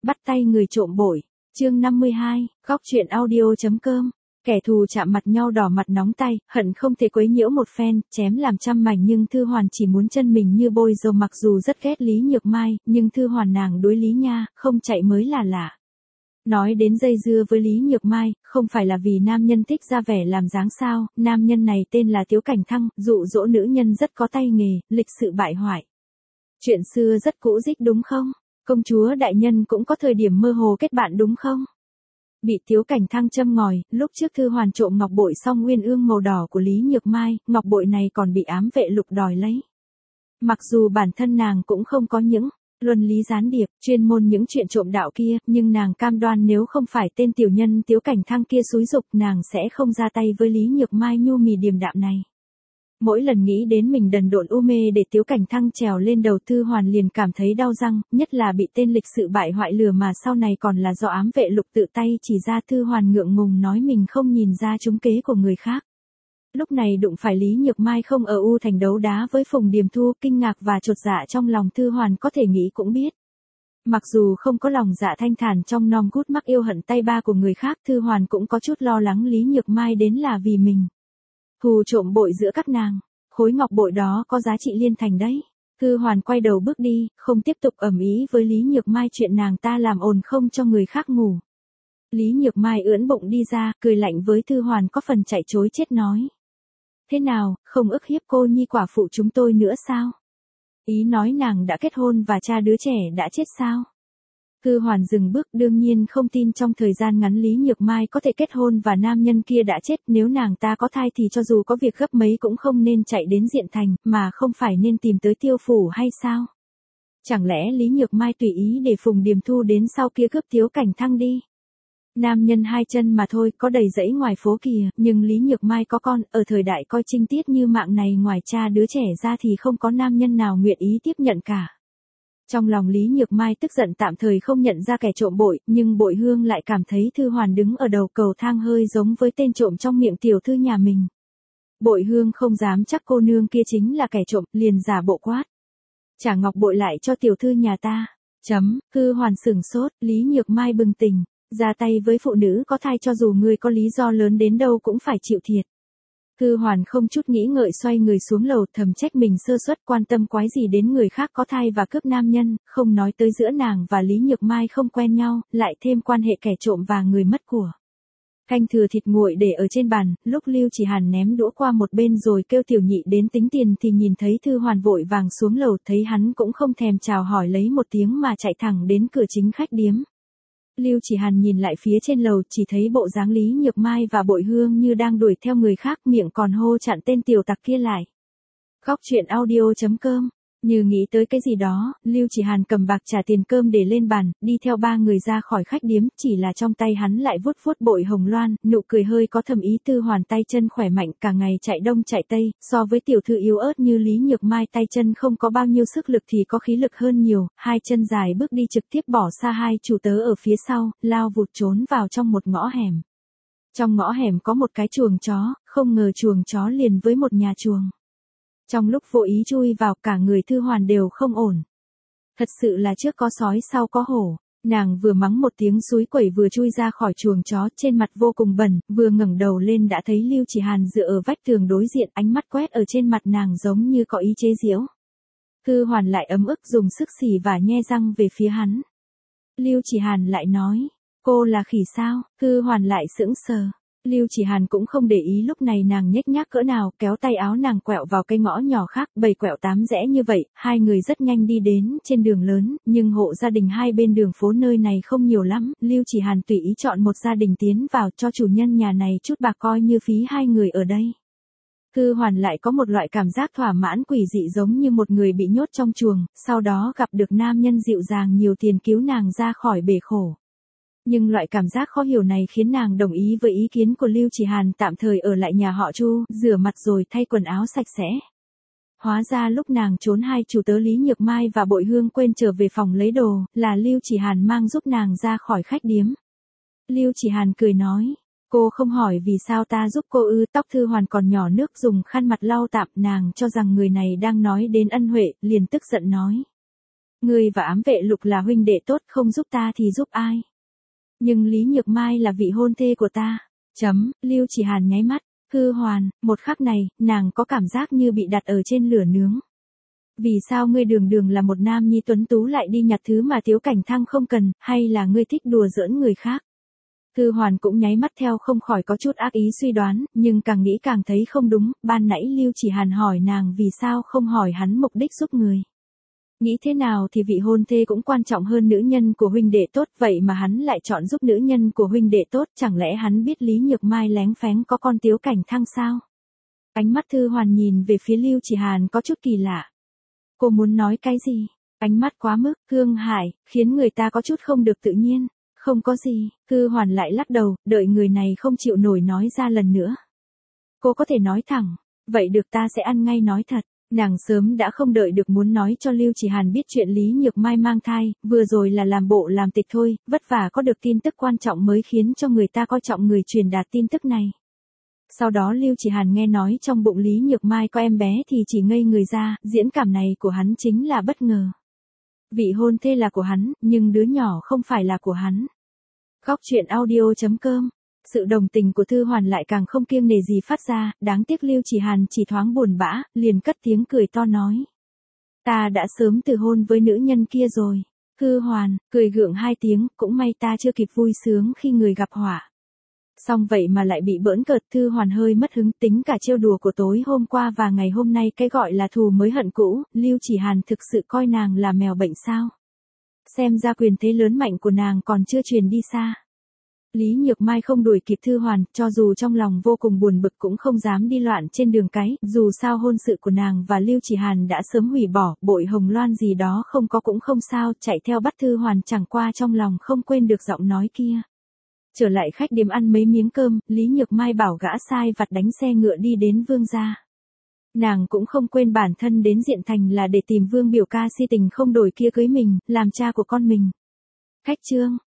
Bắt tay người trộm bội. Chương 52, góc truyện audio.com. Kẻ thù chạm mặt nhau đỏ mặt nóng tay, hận không thể quấy nhiễu một phen, chém làm trăm mảnh, nhưng Thư Hoàn chỉ muốn chân mình như bôi dầu. Mặc dù rất ghét Lý Nhược Mai, nhưng Thư Hoàn nàng đối Lý nha, không chạy mới là lạ. Nói đến dây dưa với Lý Nhược Mai, không phải là vì nam nhân thích ra vẻ làm dáng sao, nam nhân này tên là Tiếu Cảnh Thăng, dụ dỗ nữ nhân rất có tay nghề, lịch sự bại hoại. Chuyện xưa rất cũ dích đúng không? Công chúa đại nhân cũng có thời điểm mơ hồ kết bạn đúng không? Bị Tiếu Cảnh Thăng châm ngòi, lúc trước Thư Hoàn trộm ngọc bội xong nguyên ương màu đỏ của Lý Nhược Mai, ngọc bội này còn bị ám vệ Lục đòi lấy. Mặc dù bản thân nàng cũng không có những luân lý gián điệp, chuyên môn những chuyện trộm đạo kia, nhưng nàng cam đoan nếu không phải tên tiểu nhân Tiếu Cảnh Thăng kia xúi giục, nàng sẽ không ra tay với Lý Nhược Mai nhu mì điềm đạm này. Mỗi lần nghĩ đến mình đần độn u mê để Tiếu Cảnh Thăng trèo lên đầu, Thư Hoàn liền cảm thấy đau răng, nhất là bị tên lịch sự bại hoại lừa mà sau này còn là do ám vệ Lục tự tay chỉ ra. Thư Hoàn ngượng ngùng nói mình không nhìn ra trúng kế của người khác. Lúc này đụng phải Lý Nhược Mai không ở U Thành đấu đá với Phùng Điềm Thu, kinh ngạc và chột dạ trong lòng Thư Hoàn có thể nghĩ cũng biết. Mặc dù không có lòng dạ thanh thản trong non gút mắc yêu hận tay ba của người khác, Thư Hoàn cũng có chút lo lắng Lý Nhược Mai đến là vì mình hù trộm bội giữa các nàng. Khối ngọc bội đó có giá trị liên thành đấy. Thư Hoàn quay đầu bước đi, không tiếp tục ầm ĩ với Lý Nhược Mai chuyện nàng ta làm ồn không cho người khác ngủ. Lý Nhược Mai ưỡn bụng đi ra, cười lạnh với Thư Hoàn có phần chạy chối chết nói. Thế nào, không ức hiếp cô nhi quả phụ chúng tôi nữa sao? Ý nói nàng đã kết hôn và cha đứa trẻ đã chết sao? Thư Hoàn dừng bước, đương nhiên không tin trong thời gian ngắn Lý Nhược Mai có thể kết hôn và nam nhân kia đã chết. Nếu nàng ta có thai thì cho dù có việc gấp mấy cũng không nên chạy đến Diện Thành, mà không phải nên tìm tới Tiêu phủ hay sao? Chẳng lẽ Lý Nhược Mai tùy ý để Phùng Điềm Thu đến sau kia cướp Tiếu Cảnh Thăng đi? Nam nhân hai chân mà thôi, có đầy rẫy ngoài phố kìa, nhưng Lý Nhược Mai có con, ở thời đại coi trinh tiết như mạng này ngoài cha đứa trẻ ra thì không có nam nhân nào nguyện ý tiếp nhận cả. Trong lòng Lý Nhược Mai tức giận tạm thời không nhận ra kẻ trộm bội, nhưng Bội Hương lại cảm thấy Thư Hoàn đứng ở đầu cầu thang hơi giống với tên trộm trong miệng tiểu thư nhà mình. Bội Hương không dám chắc cô nương kia chính là kẻ trộm, liền giả bộ quát. Trả ngọc bội lại cho tiểu thư nhà ta. Thư Hoàn sửng sốt, Lý Nhược Mai bừng tỉnh. Ra tay với phụ nữ có thai cho dù người có lý do lớn đến đâu cũng phải chịu thiệt. Thư Hoàn không chút nghĩ ngợi xoay người xuống lầu, thầm trách mình sơ suất, quan tâm quái gì đến người khác có thai và cướp nam nhân, không nói tới giữa nàng và Lý Nhược Mai không quen nhau, lại thêm quan hệ kẻ trộm và người mất của. Canh thừa thịt nguội để ở trên bàn, lúc Lưu Chỉ Hàn ném đũa qua một bên rồi kêu tiểu nhị đến tính tiền thì nhìn thấy Thư Hoàn vội vàng xuống lầu, thấy hắn cũng không thèm chào hỏi lấy một tiếng mà chạy thẳng đến cửa chính khách điếm. Lưu Chỉ Hàn nhìn lại phía trên lầu, chỉ thấy bộ dáng Lý Nhược Mai và Bội Hương như đang đuổi theo người khác, miệng còn hô chặn tên tiểu tặc kia lại. Góc truyện audio.com. Như nghĩ tới cái gì đó, Lưu Chỉ Hàn cầm bạc trả tiền cơm để lên bàn, đi theo ba người ra khỏi khách điếm, chỉ là trong tay hắn lại vuốt vuốt bội hồng loan, nụ cười hơi có thầm ý. Thư Hoàn tay chân khỏe mạnh, cả ngày chạy đông chạy tây, so với tiểu thư yếu ớt như Lý Nhược Mai tay chân không có bao nhiêu sức lực thì có khí lực hơn nhiều, hai chân dài bước đi trực tiếp bỏ xa hai chủ tớ ở phía sau, lao vụt trốn vào trong một ngõ hẻm. Trong ngõ hẻm có một cái chuồng chó, không ngờ chuồng chó liền với một nhà chuồng. Trong lúc vô ý chui vào, cả người Thư Hoàn đều không ổn. Thật sự là trước có sói sau có hổ. Nàng vừa mắng một tiếng xúi quẩy vừa chui ra khỏi chuồng chó, trên mặt vô cùng bẩn, vừa ngẩng đầu lên đã thấy Lưu Chỉ Hàn dựa ở vách tường đối diện, ánh mắt quét ở trên mặt nàng giống như có ý chế giễu. Thư Hoàn lại ấm ức dùng sức xì và nhe răng về phía hắn. Lưu Chỉ Hàn lại nói, cô là khỉ sao? Thư Hoàn lại sững sờ. Lưu Chỉ Hàn cũng không để ý lúc này nàng nhếch nhác cỡ nào, kéo tay áo nàng quẹo vào cái ngõ nhỏ khác, 7 quẹo 8 rẽ như vậy, hai người rất nhanh đi đến trên đường lớn, nhưng hộ gia đình hai bên đường phố nơi này không nhiều lắm, Lưu Chỉ Hàn tùy ý chọn một gia đình tiến vào cho chủ nhân nhà này chút bạc coi như phí hai người ở đây. Thư Hoàn lại có một loại cảm giác thỏa mãn quỷ dị giống như một người bị nhốt trong chuồng, sau đó gặp được nam nhân dịu dàng nhiều tiền cứu nàng ra khỏi bể khổ. Nhưng loại cảm giác khó hiểu này khiến nàng đồng ý với ý kiến của Lưu Chỉ Hàn tạm thời ở lại nhà họ Chu, rửa mặt rồi thay quần áo sạch sẽ. Hóa ra lúc nàng trốn hai chủ tớ Lý Nhược Mai và Bội Hương quên trở về phòng lấy đồ, là Lưu Chỉ Hàn mang giúp nàng ra khỏi khách điếm. Lưu Chỉ Hàn cười nói, cô không hỏi vì sao ta giúp cô ư? Tóc Thư Hoàn còn nhỏ nước dùng khăn mặt lau tạm, nàng cho rằng người này đang nói đến ân huệ, liền tức giận nói. Ngươi và ám vệ Lục là huynh đệ tốt, không giúp ta thì giúp ai? Nhưng Lý Nhược Mai là vị hôn thê của ta. Lưu Chỉ Hàn nháy mắt. Thư Hoàn, một khắc này, nàng có cảm giác như bị đặt ở trên lửa nướng. Vì sao ngươi đường đường là một nam nhi tuấn tú lại đi nhặt thứ mà Tiếu Cảnh Thăng không cần, hay là ngươi thích đùa giỡn người khác? Thư Hoàn cũng nháy mắt theo, không khỏi có chút ác ý suy đoán, nhưng càng nghĩ càng thấy không đúng. Ban nãy Lưu Chỉ Hàn hỏi nàng vì sao không hỏi hắn mục đích giúp người. Nghĩ thế nào thì vị hôn thê cũng quan trọng hơn nữ nhân của huynh đệ tốt, vậy mà hắn lại chọn giúp nữ nhân của huynh đệ tốt, chẳng lẽ hắn biết Lý Nhược Mai lén phén có con Tiếu Cảnh Thăng sao? Ánh mắt Thư Hoàn nhìn về phía Lưu Chỉ Hàn có chút kỳ lạ. Cô muốn nói cái gì? Ánh mắt quá mức thương hại, khiến người ta có chút không được tự nhiên. Không có gì, Thư Hoàn lại lắc đầu, đợi người này không chịu nổi nói ra lần nữa. Cô có thể nói thẳng, vậy được, ta sẽ ăn ngay nói thật. Nàng sớm đã không đợi được muốn nói cho Lưu Chỉ Hàn biết chuyện Lý Nhược Mai mang thai, vừa rồi là làm bộ làm tịch thôi, vất vả có được tin tức quan trọng mới khiến cho người ta coi trọng người truyền đạt tin tức này. Sau đó Lưu Chỉ Hàn nghe nói trong bụng Lý Nhược Mai có em bé thì chỉ ngây người ra, diễn cảm này của hắn chính là bất ngờ. Vị hôn thê là của hắn, nhưng đứa nhỏ không phải là của hắn. Góc truyện audio.com. Sự đồng tình của Thư Hoàn lại càng không kiêng nể gì phát ra, đáng tiếc Lưu Chỉ Hàn chỉ thoáng buồn bã, liền cất tiếng cười to nói. Ta đã sớm từ hôn với nữ nhân kia rồi. Thư Hoàn, cười gượng hai tiếng, cũng may ta chưa kịp vui sướng khi người gặp họa. Xong vậy mà lại bị bỡn cợt. Thư Hoàn hơi mất hứng, tính cả trêu đùa của tối hôm qua và ngày hôm nay cái gọi là thù mới hận cũ, Lưu Chỉ Hàn thực sự coi nàng là mèo bệnh sao? Xem ra quyền thế lớn mạnh của nàng còn chưa truyền đi xa. Lý Nhược Mai không đuổi kịp Thư Hoàn, cho dù trong lòng vô cùng buồn bực cũng không dám đi loạn trên đường cái, dù sao hôn sự của nàng và Lưu Chỉ Hàn đã sớm hủy bỏ, bội hồng loan gì đó không có cũng không sao, chạy theo bắt Thư Hoàn chẳng qua trong lòng không quên được giọng nói kia. Trở lại khách điếm ăn mấy miếng cơm, Lý Nhược Mai bảo gã sai vặt đánh xe ngựa đi đến Vương gia. Nàng cũng không quên bản thân đến Diện Thành là để tìm Vương biểu ca si tình không đổi kia cưới mình, làm cha của con mình. Khách trương,